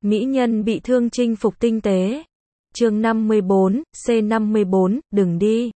Mỹ nhân bị thương chinh phục tinh tế. Chương 54, C54, đừng đi.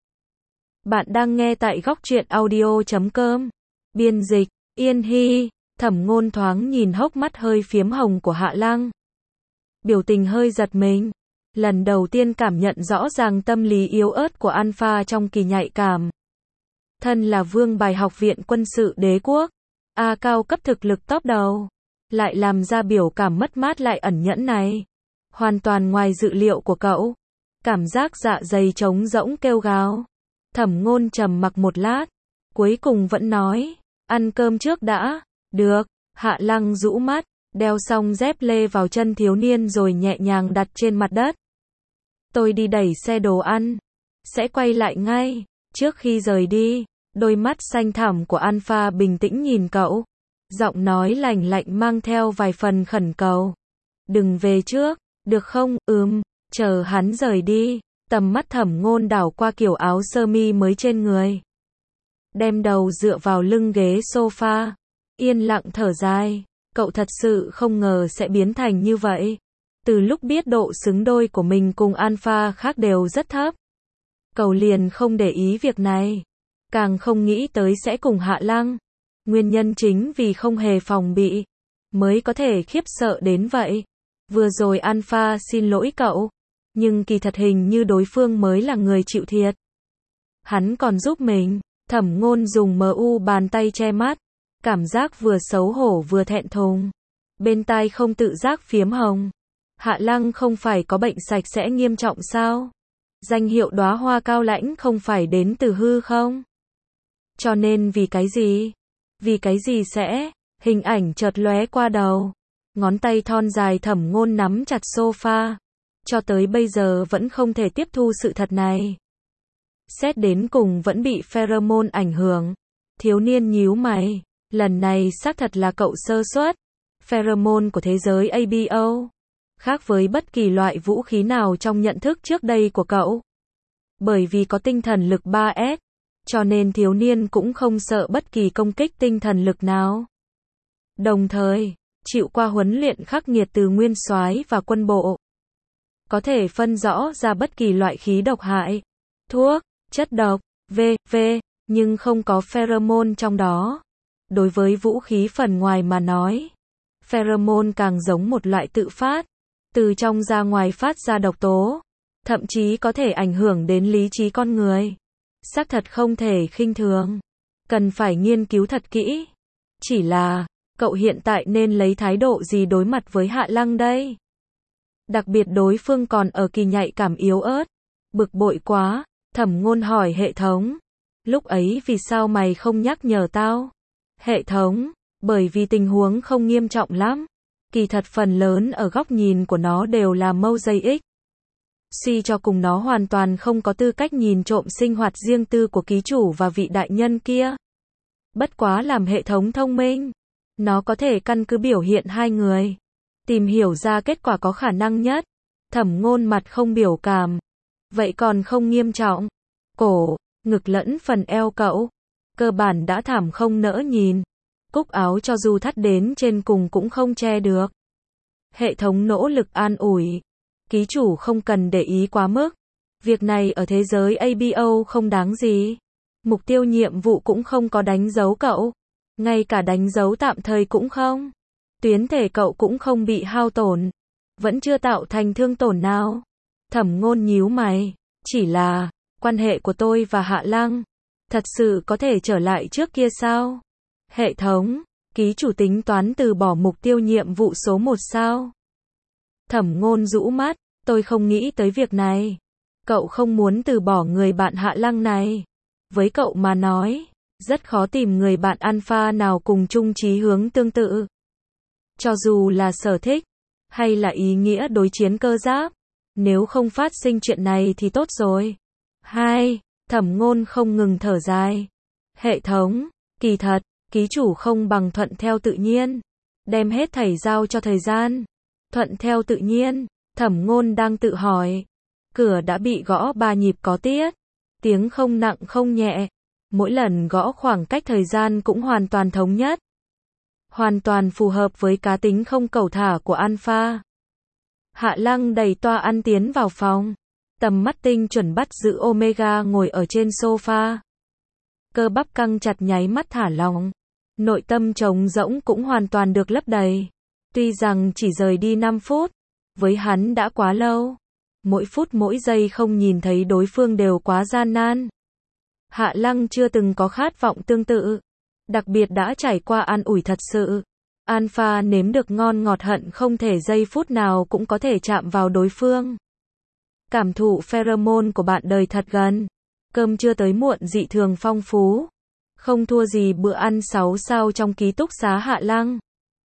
Bạn đang nghe tại góc truyện audio.com. Biên dịch, Yên Hy. Thẩm Ngôn thoáng nhìn hốc mắt hơi phiếm hồng của Hạ Lăng. Biểu tình hơi giật mình. Lần đầu tiên cảm nhận rõ ràng tâm lý yếu ớt của Alpha trong kỳ nhạy cảm. Thân là vương bài học viện quân sự đế quốc, A cao cấp thực lực top đầu, lại làm ra biểu cảm mất mát lại ẩn nhẫn này. Hoàn toàn ngoài dự liệu của cậu. Cảm giác dạ dày trống rỗng kêu gào. Thẩm Ngôn trầm mặc một lát, cuối cùng vẫn nói, ăn cơm trước đã. Được. Hạ Lăng rũ mắt, đeo xong dép lê vào chân thiếu niên rồi nhẹ nhàng đặt trên mặt đất. Tôi đi đẩy xe đồ ăn, sẽ quay lại ngay. Trước khi rời đi, đôi mắt xanh thẳm của Alpha bình tĩnh nhìn cậu, giọng nói lạnh lạnh mang theo vài phần khẩn cầu. Đừng về trước, được không? Chờ hắn rời đi, tầm mắt Thẩm Ngôn đảo qua kiểu áo sơ mi mới trên người. Đem đầu dựa vào lưng ghế sofa, yên lặng thở dài. Cậu thật sự không ngờ sẽ biến thành như vậy. Từ lúc biết độ xứng đôi của mình cùng Alpha khác đều rất thấp, cậu liền không để ý việc này. Càng không nghĩ tới sẽ cùng Hạ Lăng. Nguyên nhân chính vì không hề phòng bị, mới có thể khiếp sợ đến vậy. Vừa rồi Alpha xin lỗi cậu, nhưng kỳ thật hình như đối phương mới là người chịu thiệt. Hắn còn giúp mình. Thẩm Ngôn dùng bàn tay che mắt, cảm giác vừa xấu hổ vừa thẹn thùng. Bên tai không tự giác phiếm hồng. Hạ Lăng không phải có bệnh sạch sẽ nghiêm trọng sao? Danh hiệu đóa hoa cao lãnh không phải đến từ hư không? Cho nên vì cái gì? Vì cái gì sẽ? Hình ảnh chợt lóe qua đầu. Ngón tay thon dài Thẩm Ngôn nắm chặt sofa. Cho tới bây giờ vẫn không thể tiếp thu sự thật này. Xét đến cùng vẫn bị pheromone ảnh hưởng. Thiếu niên nhíu mày. Lần này xác thật là cậu sơ suất. Pheromone của thế giới ABO khác với bất kỳ loại vũ khí nào trong nhận thức trước đây của cậu. Bởi vì có tinh thần lực 3S, cho nên thiếu niên cũng không sợ bất kỳ công kích tinh thần lực nào. Đồng thời, chịu qua huấn luyện khắc nghiệt từ nguyên soái và quân bộ, có thể phân rõ ra bất kỳ loại khí độc hại, thuốc, chất độc, v.v. nhưng không có pheromone trong đó. Đối với vũ khí phần ngoài mà nói, pheromone càng giống một loại tự phát, từ trong ra ngoài phát ra độc tố, thậm chí có thể ảnh hưởng đến lý trí con người. Xác thật không thể khinh thường, cần phải nghiên cứu thật kỹ. Chỉ là, cậu hiện tại nên lấy thái độ gì đối mặt với Hạ Lăng đây? Đặc biệt đối phương còn ở kỳ nhạy cảm yếu ớt. Bực bội quá, Thẩm Ngôn hỏi hệ thống. Lúc ấy vì sao mày không nhắc nhở tao? Hệ thống, bởi vì tình huống không nghiêm trọng lắm. Kỳ thật phần lớn ở góc nhìn của nó đều là mosaic. Suy cho cùng nó hoàn toàn không có tư cách nhìn trộm sinh hoạt riêng tư của ký chủ và vị đại nhân kia. Bất quá làm hệ thống thông minh, nó có thể căn cứ biểu hiện hai người, tìm hiểu ra kết quả có khả năng nhất. Thẩm Ngôn mặt không biểu cảm. Vậy còn không nghiêm trọng. Cổ, ngực lẫn phần eo cậu, cơ bản đã thảm không nỡ nhìn. Cúc áo cho dù thắt đến trên cùng cũng không che được. Hệ thống nỗ lực an ủi. Ký chủ không cần để ý quá mức. Việc này ở thế giới ABO không đáng gì. Mục tiêu nhiệm vụ cũng không có đánh dấu cậu. Ngay cả đánh dấu tạm thời cũng không. Tuyến thể cậu cũng không bị hao tổn. Vẫn chưa tạo thành thương tổn nào. Thẩm Ngôn nhíu mày. Chỉ là, quan hệ của tôi và Hạ Lăng thật sự có thể trở lại trước kia sao? Hệ thống, ký chủ tính toán từ bỏ mục tiêu nhiệm vụ số 1 sao? Thẩm Ngôn rũ mắt, tôi không nghĩ tới việc này. Cậu không muốn từ bỏ người bạn Hạ Lăng này. Với cậu mà nói, rất khó tìm người bạn Alpha nào cùng chung chí hướng tương tự. Cho dù là sở thích, hay là ý nghĩa đối chiến cơ giáp. Nếu không phát sinh chuyện này thì tốt rồi. Thẩm Ngôn không ngừng thở dài. Hệ thống, kỳ thật, ký chủ không bằng thuận theo tự nhiên. Đem hết thảy giao cho thời gian. Thuận theo tự nhiên, Thẩm Ngôn đang tự hỏi. Cửa đã bị gõ 3 nhịp có tiết. Tiếng không nặng không nhẹ. Mỗi lần gõ khoảng cách thời gian cũng hoàn toàn thống nhất. Hoàn toàn phù hợp với cá tính không cẩu thả của Alpha. Hạ Lăng đẩy toa ăn tiến vào phòng. Tầm mắt tinh chuẩn bắt giữ Omega ngồi ở trên sofa. Cơ bắp căng chặt nháy mắt thả lỏng. Nội tâm trống rỗng cũng hoàn toàn được lấp đầy. Tuy rằng chỉ rời đi 5 phút, với hắn đã quá lâu. Mỗi phút mỗi giây không nhìn thấy đối phương đều quá gian nan. Hạ Lăng chưa từng có khát vọng tương tự. Đặc biệt đã trải qua an ủi thật sự. Alpha nếm được ngon ngọt hận không thể giây phút nào cũng có thể chạm vào đối phương. Cảm thụ pheromone của bạn đời thật gần. Cơm trưa tới muộn dị thường phong phú. Không thua gì bữa ăn 6 sao trong ký túc xá Hạ Lăng.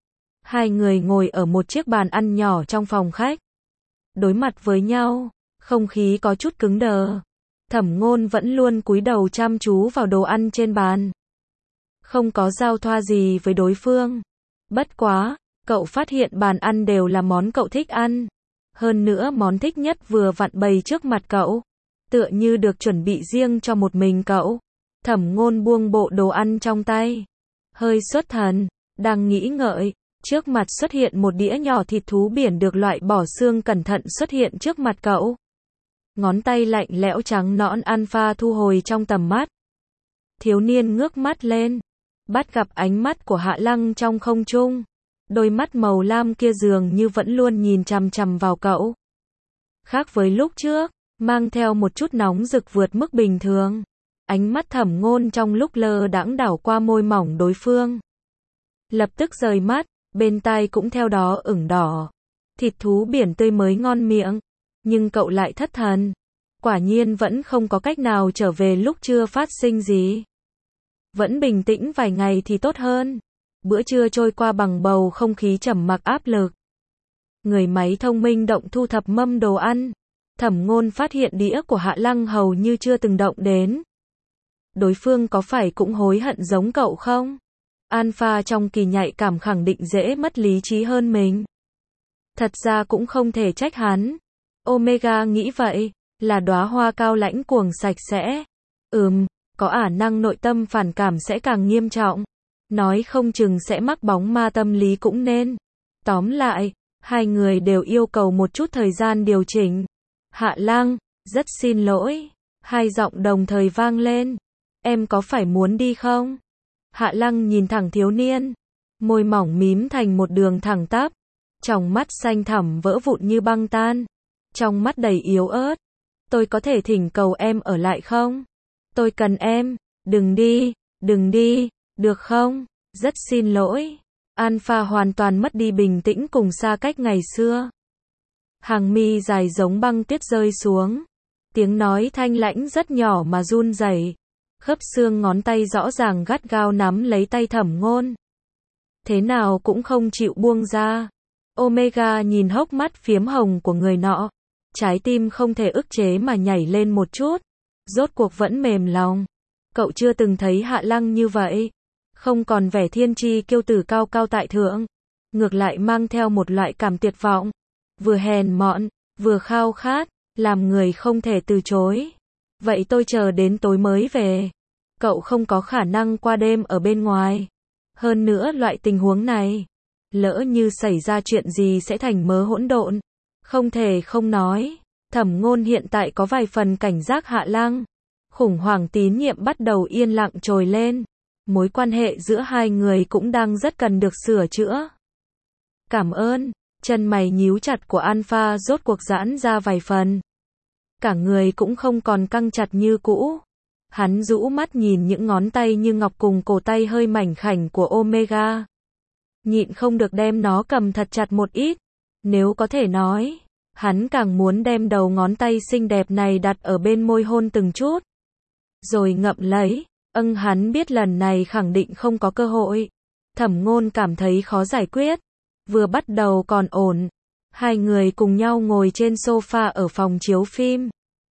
Hai người ngồi ở một chiếc bàn ăn nhỏ trong phòng khách. Đối mặt với nhau, không khí có chút cứng đờ. Thẩm Ngôn vẫn luôn cúi đầu chăm chú vào đồ ăn trên bàn. Không có giao thoa gì với đối phương. Bất quá, cậu phát hiện bàn ăn đều là món cậu thích ăn. Hơn nữa món thích nhất vừa vặn bày trước mặt cậu. Tựa như được chuẩn bị riêng cho một mình cậu. Thẩm Ngôn buông bộ đồ ăn trong tay. Hơi xuất thần, đang nghĩ ngợi. Trước mặt xuất hiện một đĩa nhỏ thịt thú biển được loại bỏ xương cẩn thận xuất hiện trước mặt cậu. Ngón tay lạnh lẽo trắng nõn Alpha thu hồi trong tầm mắt. Thiếu niên ngước mắt lên. Bắt gặp ánh mắt của Hạ Lăng trong không trung. Đôi mắt màu lam kia dường như vẫn luôn nhìn chằm chằm vào cậu. Khác với lúc trước, mang theo một chút nóng rực vượt mức bình thường. Ánh mắt Thẩm Ngôn trong lúc lơ đãng đảo qua môi mỏng đối phương. Lập tức rời mắt, bên tai cũng theo đó ửng đỏ. Thịt thú biển tươi mới ngon miệng, nhưng cậu lại thất thần. Quả nhiên vẫn không có cách nào trở về lúc chưa phát sinh gì. Vẫn bình tĩnh vài ngày thì tốt hơn. Bữa trưa trôi qua bằng bầu không khí trầm mặc áp lực. Người máy thông minh động thu thập mâm đồ ăn. Thẩm Ngôn phát hiện đĩa của Hạ Lăng hầu như chưa từng động đến. Đối phương có phải cũng hối hận giống cậu không? Alpha trong kỳ nhạy cảm khẳng định dễ mất lý trí hơn mình. Thật ra cũng không thể trách hắn. Omega nghĩ vậy, là đóa hoa cao lãnh cuồng sạch sẽ. Có khả năng nội tâm phản cảm sẽ càng nghiêm trọng. Nói không chừng sẽ mắc bóng ma tâm lý cũng nên. Tóm lại, hai người đều yêu cầu một chút thời gian điều chỉnh. Hạ Lăng, rất xin lỗi. Hai giọng đồng thời vang lên. Em có phải muốn đi không? Hạ Lăng nhìn thẳng thiếu niên. Môi mỏng mím thành một đường thẳng tắp. Tròng mắt xanh thẳm vỡ vụn như băng tan. Trong mắt đầy yếu ớt. Tôi có thể thỉnh cầu em ở lại không? Tôi cần em. Đừng đi, được không? Rất xin lỗi. Alpha hoàn toàn mất đi bình tĩnh cùng xa cách ngày xưa. Hàng mi dài giống băng tuyết rơi xuống. Tiếng nói thanh lãnh rất nhỏ mà run rẩy. Khớp xương ngón tay rõ ràng gắt gao nắm lấy tay Thẩm Ngôn. Thế nào cũng không chịu buông ra. Omega nhìn hốc mắt phiếm hồng của người nọ. Trái tim không thể ức chế mà nhảy lên một chút. Rốt cuộc vẫn mềm lòng. Cậu chưa từng thấy Hạ Lăng như vậy. Không còn vẻ thiên tri kiêu tử cao cao tại thượng. Ngược lại mang theo một loại cảm tuyệt vọng. Vừa hèn mọn, vừa khao khát, làm người không thể từ chối. Vậy tôi chờ đến tối mới về. Cậu không có khả năng qua đêm ở bên ngoài. Hơn nữa loại tình huống này, lỡ như xảy ra chuyện gì sẽ thành mớ hỗn độn. Không thể không nói. Thẩm Ngôn hiện tại có vài phần cảnh giác Hạ Lăng. Khủng hoảng tín nhiệm bắt đầu yên lặng trồi lên. Mối quan hệ giữa hai người cũng đang rất cần được sửa chữa. Cảm ơn. Chân mày nhíu chặt của Alpha rốt cuộc giãn ra vài phần. Cả người cũng không còn căng chặt như cũ. Hắn rũ mắt nhìn những ngón tay như ngọc cùng cổ tay hơi mảnh khảnh của Omega. Nhịn không được đem nó cầm thật chặt một ít. Nếu có thể nói, hắn càng muốn đem đầu ngón tay xinh đẹp này đặt ở bên môi hôn từng chút. Rồi ngậm lấy. Hắn biết lần này khẳng định không có cơ hội. Thẩm Ngôn cảm thấy khó giải quyết. Vừa bắt đầu còn ổn. Hai người cùng nhau ngồi trên sofa ở phòng chiếu phim.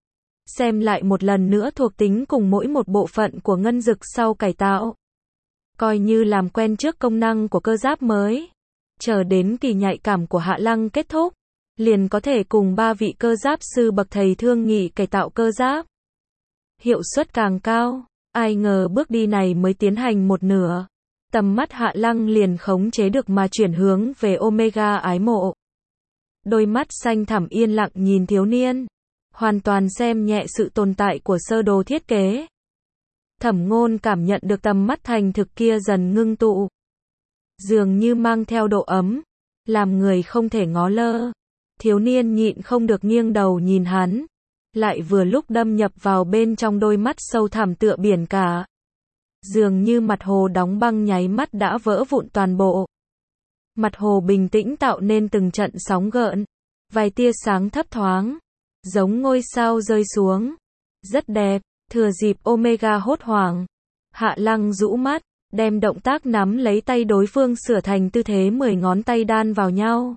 Xem lại một lần nữa thuộc tính cùng mỗi một bộ phận của ngân dực sau cải tạo. Coi như làm quen trước công năng của cơ giáp mới. Chờ đến kỳ nhạy cảm của Hạ Lăng kết thúc. Liền có thể cùng 3 vị cơ giáp sư bậc thầy thương nghị cải tạo cơ giáp. Hiệu suất càng cao. Ai ngờ bước đi này mới tiến hành một nửa. Tầm mắt Hạ Lăng liền khống chế được mà chuyển hướng về Omega ái mộ. đôi mắt xanh thẳm yên lặng nhìn thiếu niên, hoàn toàn xem nhẹ sự tồn tại của sơ đồ thiết kế. Thẩm Ngôn cảm nhận được tầm mắt thành thực kia dần ngưng tụ, dường như mang theo độ ấm, làm người không thể ngó lơ. Thiếu niên nhịn không được nghiêng đầu nhìn hắn, lại vừa lúc đâm nhập vào bên trong đôi mắt sâu thẳm tựa biển cả. Dường như mặt hồ đóng băng nháy mắt đã vỡ vụn toàn bộ. Mặt hồ bình tĩnh tạo nên từng trận sóng gợn, vài tia sáng thấp thoáng, giống ngôi sao rơi xuống. Rất đẹp, thừa dịp Omega hốt hoảng, Hạ Lăng rũ mắt, đem động tác nắm lấy tay đối phương sửa thành tư thế 10 ngón tay đan vào nhau.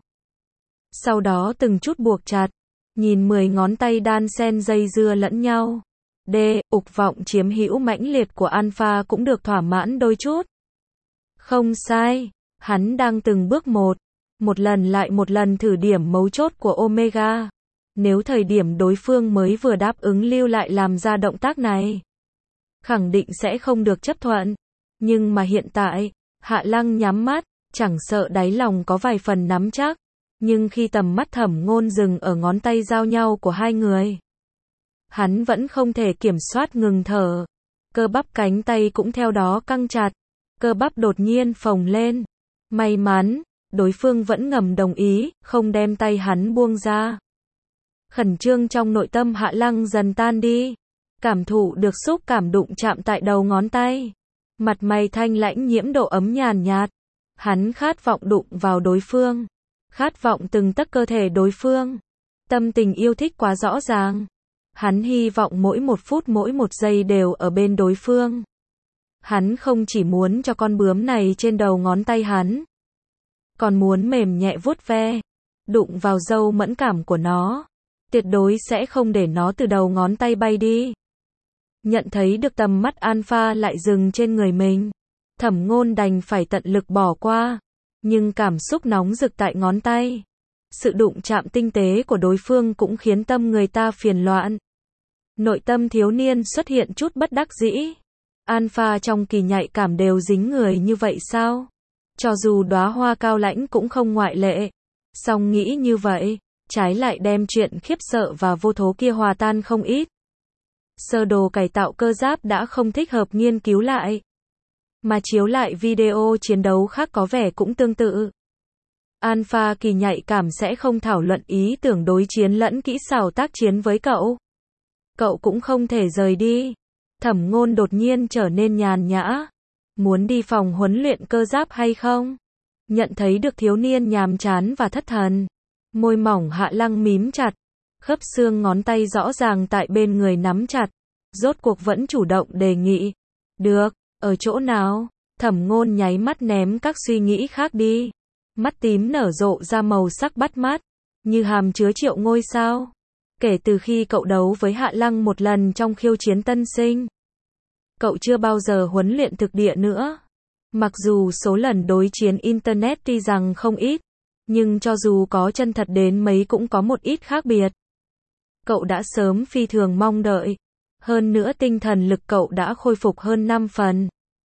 Sau đó từng chút buộc chặt, nhìn 10 ngón tay đan xen dây dưa lẫn nhau. Dục vọng chiếm hữu mãnh liệt của Alpha cũng được thỏa mãn đôi chút. Không sai, hắn đang từng bước một lần lại một lần thử điểm mấu chốt của Omega. Nếu thời điểm đối phương mới vừa đáp ứng lưu lại làm ra động tác này, khẳng định sẽ không được chấp thuận. Nhưng mà hiện tại, Hạ Lăng nhắm mắt, chẳng sợ đáy lòng có vài phần nắm chắc. Nhưng khi tầm mắt Thẩm Ngôn dừng ở ngón tay giao nhau của hai người, hắn vẫn không thể kiểm soát ngừng thở. Cơ bắp cánh tay cũng theo đó căng chặt, cơ bắp đột nhiên phồng lên. May mắn, đối phương vẫn ngầm đồng ý, không đem tay hắn buông ra. Khẩn trương trong nội tâm Hạ Lăng dần tan đi, cảm thụ được xúc cảm đụng chạm tại đầu ngón tay. Mặt mày thanh lãnh nhiễm độ ấm nhàn nhạt. Hắn khát vọng đụng vào đối phương, khát vọng từng tấc cơ thể đối phương. Tâm tình yêu thích quá rõ ràng. Hắn hy vọng mỗi một phút mỗi một giây đều ở bên đối phương. Hắn không chỉ muốn cho con bướm này trên đầu ngón tay hắn, còn muốn mềm nhẹ vuốt ve, đụng vào râu mẫn cảm của nó. Tuyệt đối sẽ không để nó từ đầu ngón tay bay đi. Nhận thấy được tầm mắt Alpha lại dừng trên người mình, Thẩm Ngôn đành phải tận lực bỏ qua. Nhưng cảm xúc nóng rực tại ngón tay, sự đụng chạm tinh tế của đối phương cũng khiến tâm người ta phiền loạn. Nội tâm thiếu niên xuất hiện chút bất đắc dĩ. Alpha trong kỳ nhạy cảm đều dính người như vậy sao? Cho dù đóa hoa cao lãnh cũng không ngoại lệ. Song nghĩ như vậy, trái lại đem chuyện khiếp sợ và vô thố kia hòa tan không ít. Sơ đồ cải tạo cơ giáp đã không thích hợp nghiên cứu lại, mà chiếu lại video chiến đấu khác có vẻ cũng tương tự. Alpha kỳ nhạy cảm sẽ không thảo luận ý tưởng đối chiến lẫn kỹ xảo tác chiến với cậu. Cậu cũng không thể rời đi. Thẩm Ngôn đột nhiên trở nên nhàn nhã. Muốn đi phòng huấn luyện cơ giáp hay không? Nhận thấy được thiếu niên nhàm chán và thất thần, môi mỏng Hạ Lăng mím chặt, khớp xương ngón tay rõ ràng tại bên người nắm chặt. Rốt cuộc vẫn chủ động đề nghị. Được, ở chỗ nào? Thẩm Ngôn nháy mắt ném các suy nghĩ khác đi. Mắt tím nở rộ ra màu sắc bắt mắt, như hàm chứa triệu ngôi sao. Kể từ khi cậu đấu với Hạ Lăng một lần trong khiêu chiến tân sinh, cậu chưa bao giờ huấn luyện thực địa nữa. Mặc dù số lần đối chiến Internet tuy rằng không ít, nhưng cho dù có chân thật đến mấy cũng có một ít khác biệt. Cậu đã sớm phi thường mong đợi. Hơn nữa tinh thần lực cậu đã khôi phục hơn 5 phần.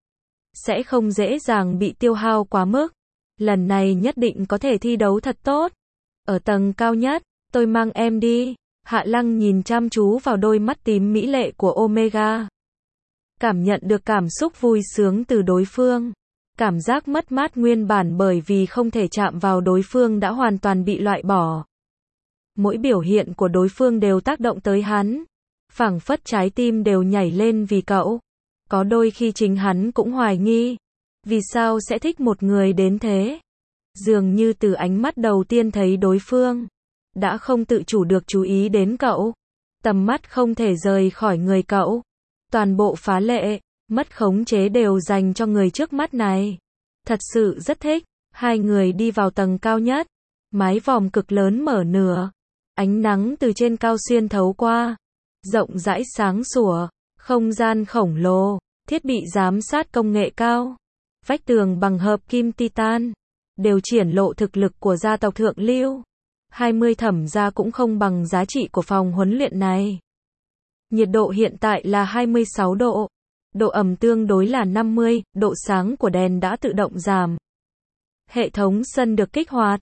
Sẽ không dễ dàng bị tiêu hao quá mức. Lần này nhất định có thể thi đấu thật tốt. Ở tầng cao nhất, tôi mang em đi. Hạ Lăng nhìn chăm chú vào đôi mắt tím mỹ lệ của Omega. Cảm nhận được cảm xúc vui sướng từ đối phương. Cảm giác mất mát nguyên bản bởi vì không thể chạm vào đối phương đã hoàn toàn bị loại bỏ. Mỗi biểu hiện của đối phương đều tác động tới hắn. Phảng phất trái tim đều nhảy lên vì cậu. Có đôi khi chính hắn cũng hoài nghi, vì sao sẽ thích một người đến thế. Dường như từ ánh mắt đầu tiên thấy đối phương, đã không tự chủ được chú ý đến cậu. Tầm mắt không thể rời khỏi người cậu. Toàn bộ phá lệ, mất khống chế đều dành cho người trước mắt này. Thật sự rất thích. Hai người đi vào tầng cao nhất. Mái vòm cực lớn mở nửa. Ánh nắng từ trên cao xuyên thấu qua. Rộng rãi sáng sủa, không gian khổng lồ, thiết bị giám sát công nghệ cao, vách tường bằng hợp kim titan, đều triển lộ thực lực của gia tộc thượng lưu. 20 Thẩm gia cũng không bằng giá trị của phòng huấn luyện này. Nhiệt độ hiện tại là 26 độ, độ ẩm tương đối là 50, độ sáng của đèn đã tự động giảm. Hệ thống sân được kích hoạt,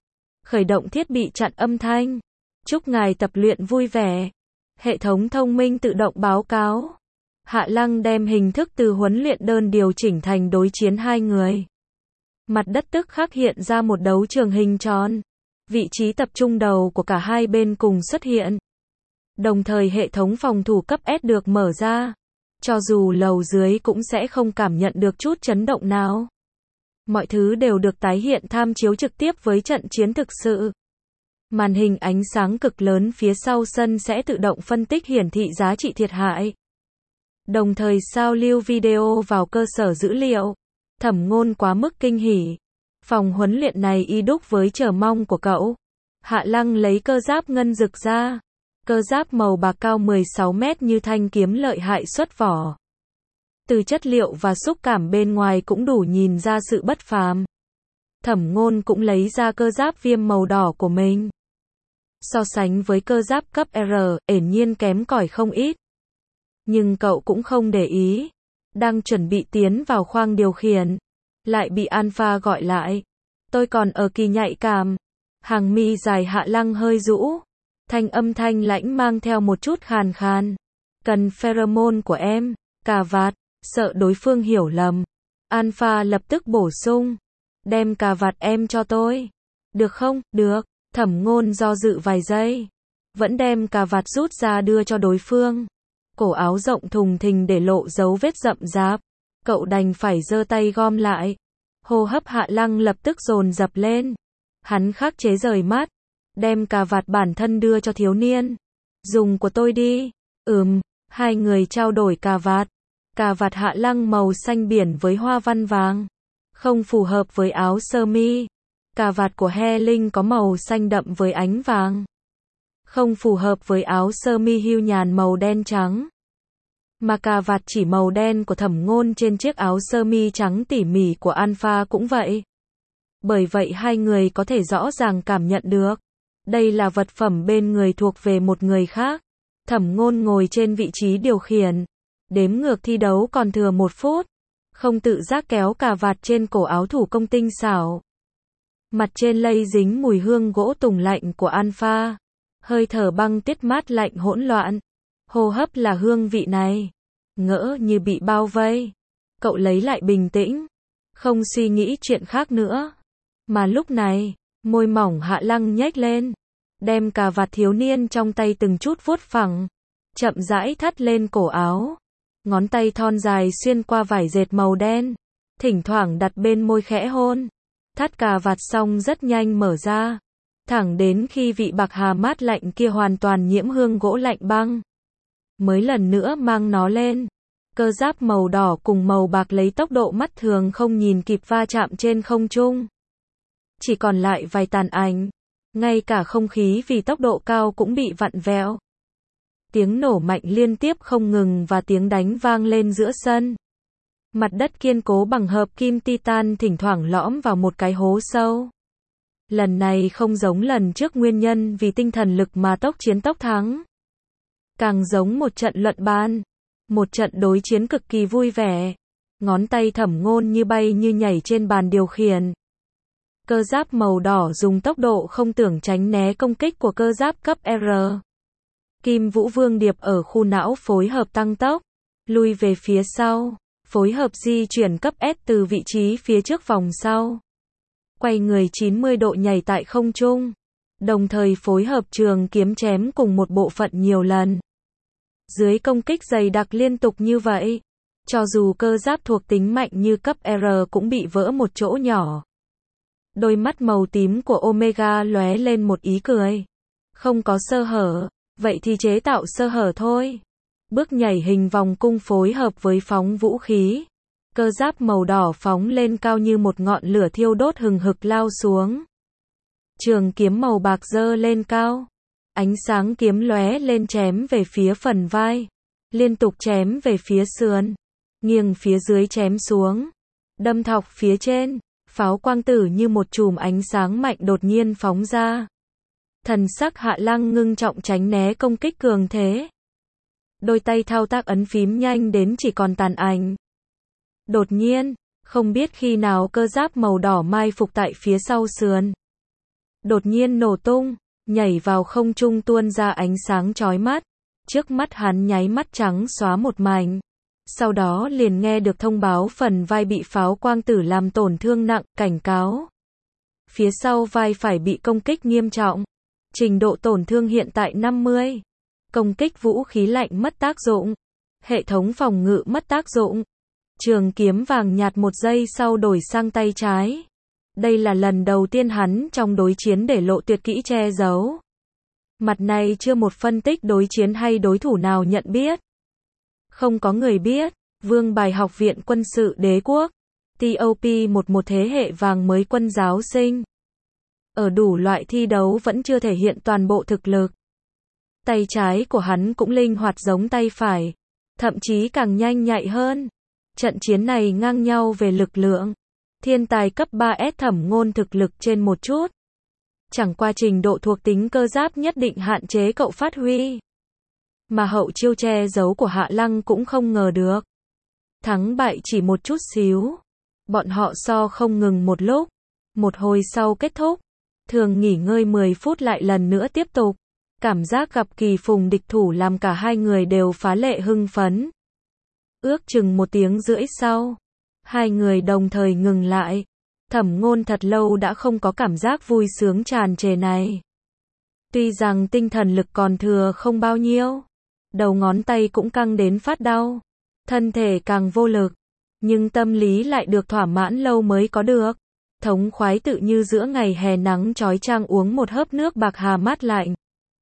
Khởi động thiết bị chặn âm thanh. Chúc ngài tập luyện vui vẻ. Hệ thống thông minh tự động báo cáo. Hạ Lăng đem hình thức từ huấn luyện đơn điều chỉnh thành đối chiến hai người. Mặt đất tức khắc hiện ra một đấu trường hình tròn. Vị trí tập trung đầu của cả hai bên cùng xuất hiện. Đồng thời hệ thống phòng thủ cấp S được mở ra. Cho dù lầu dưới cũng sẽ không cảm nhận được chút chấn động nào. Mọi thứ đều được tái hiện tham chiếu trực tiếp với trận chiến thực sự. Màn hình ánh sáng cực lớn phía sau sân sẽ tự động phân tích hiển thị giá trị thiệt hại. Đồng thời sao lưu video vào cơ sở dữ liệu. Thẩm Ngôn quá mức kinh hỉ. Phòng huấn luyện này y đúc với chờ mong của cậu. Hạ Lăng lấy cơ giáp ngân rực ra. Cơ giáp màu bạc cao 16 mét như thanh kiếm lợi hại xuất vỏ. Từ chất liệu và xúc cảm bên ngoài cũng đủ nhìn ra sự bất phàm. Thẩm Ngôn cũng lấy ra cơ giáp viêm màu đỏ của mình. So sánh với cơ giáp cấp R, hiển nhiên kém cỏi không ít. Nhưng cậu cũng không để ý. Đang chuẩn bị tiến vào khoang điều khiển. Lại bị Alpha gọi lại. Tôi còn ở kỳ nhạy cảm. Hàng mi dài Hạ Lăng hơi rũ. Thanh thanh lãnh mang theo một chút khàn khàn. Cần pheromone của em. Cà vạt. Sợ đối phương hiểu lầm. Alpha lập tức bổ sung. Đem cà vạt em cho tôi. Được không? Được. Thẩm Ngôn do dự vài giây. Vẫn đem cà vạt rút ra đưa cho đối phương. Cổ áo rộng thùng thình để lộ dấu vết rậm rạp. Cậu đành phải giơ tay gom lại. Hô hấp Hạ Lăng lập tức dồn dập lên. Hắn khắc chế rời mắt. Đem cà vạt bản thân đưa cho thiếu niên. Dùng của tôi đi. Hai người trao đổi cà vạt. Cà vạt Hạ Lăng màu xanh biển với hoa văn vàng. Không phù hợp với áo sơ mi. Cà vạt của He-Linh có màu xanh đậm với ánh vàng. Không phù hợp với áo sơ mi hưu nhàn màu đen trắng. Mà cà vạt chỉ màu đen của Thẩm Ngôn trên chiếc áo sơ mi trắng tỉ mỉ của Alpha cũng vậy. Bởi vậy hai người có thể rõ ràng cảm nhận được. Đây là vật phẩm bên người thuộc về một người khác. Thẩm Ngôn ngồi trên vị trí điều khiển. Đếm ngược thi đấu còn thừa 1 phút. Không tự giác kéo cà vạt trên cổ áo thủ công tinh xảo. Mặt trên lây dính mùi hương gỗ tùng lạnh của Alpha. Hơi thở băng tiết mát lạnh hỗn loạn. Hô hấp là hương vị này. Ngỡ như bị bao vây. Cậu lấy lại bình tĩnh. Không suy nghĩ chuyện khác nữa. Mà lúc này, môi mỏng Hạ Lăng nhếch lên. Đem cà vạt thiếu niên trong tay từng chút vuốt phẳng. Chậm rãi thắt lên cổ áo. Ngón tay thon dài xuyên qua vải dệt màu đen. Thỉnh thoảng đặt bên môi khẽ hôn. Thắt cà vạt xong rất nhanh mở ra. Thẳng đến khi vị bạc hà mát lạnh kia hoàn toàn nhiễm hương gỗ lạnh băng. Mới lần nữa mang nó lên. Cơ giáp màu đỏ cùng màu bạc lấy tốc độ mắt thường không nhìn kịp va chạm trên không trung. Chỉ còn lại vài tàn ảnh. Ngay cả không khí vì tốc độ cao cũng bị vặn vẹo. Tiếng nổ mạnh liên tiếp không ngừng và tiếng đánh vang lên giữa sân. Mặt đất kiên cố bằng hợp kim titan thỉnh thoảng lõm vào một cái hố sâu. Lần này không giống lần trước nguyên nhân vì tinh thần lực mà tốc chiến tốc thắng. Càng giống một trận luận bàn. Một trận đối chiến cực kỳ vui vẻ. Ngón tay Thẩm Ngôn như bay như nhảy trên bàn điều khiển. Cơ giáp màu đỏ dùng tốc độ không tưởng tránh né công kích của cơ giáp cấp R. Kim Vũ Vương Điệp ở khu não phối hợp tăng tốc. Lui về phía sau. Phối hợp di chuyển cấp S từ vị trí phía trước vòng sau. Quay người 90 độ nhảy tại không trung. Đồng thời phối hợp trường kiếm chém cùng một bộ phận nhiều lần. Dưới công kích dày đặc liên tục như vậy. Cho dù cơ giáp thuộc tính mạnh như cấp R cũng bị vỡ một chỗ nhỏ. Đôi mắt màu tím của Omega lóe lên một ý cười. Không có sơ hở. Vậy thì chế tạo sơ hở thôi. Bước nhảy hình vòng cung phối hợp với phóng vũ khí. Cơ giáp màu đỏ phóng lên cao như một ngọn lửa thiêu đốt hừng hực lao xuống. Trường kiếm màu bạc giơ lên cao. Ánh sáng kiếm lóe lên chém về phía phần vai. Liên tục chém về phía sườn. Nghiêng phía dưới chém xuống. Đâm thọc phía trên. Pháo quang tử như một chùm ánh sáng mạnh đột nhiên phóng ra. Thần sắc Hạ Lăng ngưng trọng tránh né công kích cường thế. Đôi tay thao tác ấn phím nhanh đến chỉ còn tàn ảnh. Đột nhiên, không biết khi nào cơ giáp màu đỏ mai phục tại phía sau sườn. đột nhiên nổ tung, nhảy vào không trung tuôn ra ánh sáng chói mắt. Trước mắt hắn nháy mắt trắng xóa một mảnh. Sau đó liền nghe được thông báo phần vai bị pháo quang tử làm tổn thương nặng, cảnh cáo. Phía sau vai phải bị công kích nghiêm trọng. Trình độ tổn thương hiện tại 50. Công kích vũ khí lạnh mất tác dụng. Hệ thống phòng ngự mất tác dụng. Trường kiếm vàng nhạt một giây sau đổi sang tay trái. Đây là lần đầu tiên hắn trong đối chiến để lộ tuyệt kỹ che giấu. Mặt này chưa một phân tích đối chiến hay đối thủ nào nhận biết. Không có người biết. Vương bài Học viện Quân sự Đế quốc. TOP một thế hệ vàng mới quân giáo sinh. Ở đủ loại thi đấu vẫn chưa thể hiện toàn bộ thực lực. Tay trái của hắn cũng linh hoạt giống tay phải. Thậm chí càng nhanh nhạy hơn. Trận chiến này ngang nhau về lực lượng. Thiên tài cấp 3S Thẩm Ngôn thực lực trên một chút. Chẳng qua trình độ thuộc tính cơ giáp nhất định hạn chế cậu phát huy. Mà hậu chiêu che giấu của Hạ Lăng cũng không ngờ được. Thắng bại chỉ một chút xíu. Bọn họ so không ngừng một lúc. Một hồi sau kết thúc. Thường nghỉ ngơi 10 phút lại lần nữa tiếp tục. Cảm giác gặp kỳ phùng địch thủ làm cả hai người đều phá lệ hưng phấn. Ước chừng 1 tiếng rưỡi sau. Hai người đồng thời ngừng lại. Thẩm Ngôn thật lâu đã không có cảm giác vui sướng tràn trề này. Tuy rằng tinh thần lực còn thừa không bao nhiêu. Đầu ngón tay cũng căng đến phát đau. Thân thể càng vô lực. Nhưng tâm lý lại được thỏa mãn lâu mới có được. Thống khoái tự như giữa ngày hè nắng chói chang uống một hớp nước bạc hà mát lạnh.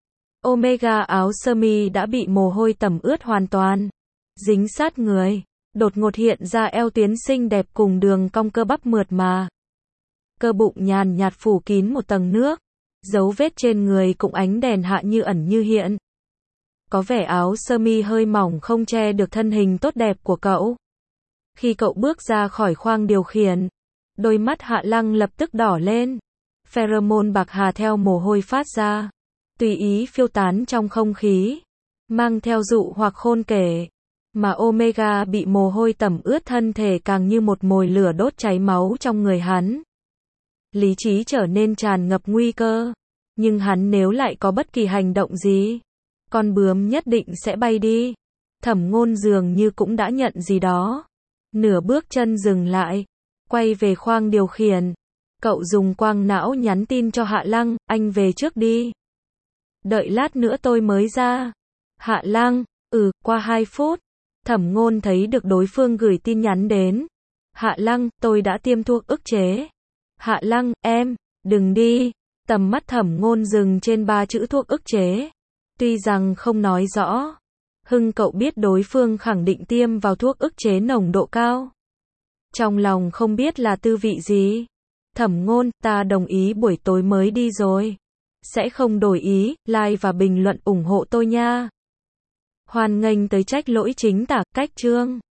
Omega áo sơ mi đã bị mồ hôi tẩm ướt hoàn toàn. Dính sát người. Đột ngột hiện ra eo tuyến xinh đẹp cùng đường cong cơ bắp mượt mà. Cơ bụng nhàn nhạt phủ kín một tầng nước. Dấu vết trên người cũng ánh đèn hạ như ẩn như hiện. Có vẻ áo sơ mi hơi mỏng không che được thân hình tốt đẹp của cậu. Khi cậu bước ra khỏi khoang điều khiển, đôi mắt Hạ Lăng lập tức đỏ lên. Pheromone bạc hà theo mồ hôi phát ra, tùy ý phiêu tán trong không khí, mang theo dụ hoặc khôn kể. Mà Omega bị mồ hôi tẩm ướt thân thể càng như một mồi lửa đốt cháy máu trong người hắn. Lý trí trở nên tràn ngập nguy cơ. Nhưng hắn nếu lại có bất kỳ hành động gì, con bướm nhất định sẽ bay đi. Thẩm Ngôn dường như cũng đã nhận gì đó. Nửa bước chân dừng lại, quay về khoang điều khiển. Cậu dùng quang não nhắn tin cho Hạ Lăng, anh về trước đi. Đợi lát nữa tôi mới ra. Hạ Lăng, qua 2 phút. Thẩm Ngôn thấy được đối phương gửi tin nhắn đến. Hạ Lăng, tôi đã tiêm thuốc ức chế. Hạ Lăng, em, đừng đi. Tầm mắt Thẩm Ngôn dừng trên 3 chữ thuốc ức chế. Tuy rằng không nói rõ. Cậu biết đối phương khẳng định tiêm vào thuốc ức chế nồng độ cao. Trong lòng không biết là tư vị gì. Thẩm Ngôn, ta đồng ý buổi tối mới đi rồi. Sẽ không đổi ý, like và bình luận ủng hộ tôi nha. Hoan nghênh tới trách lỗi chính tả, cách chương.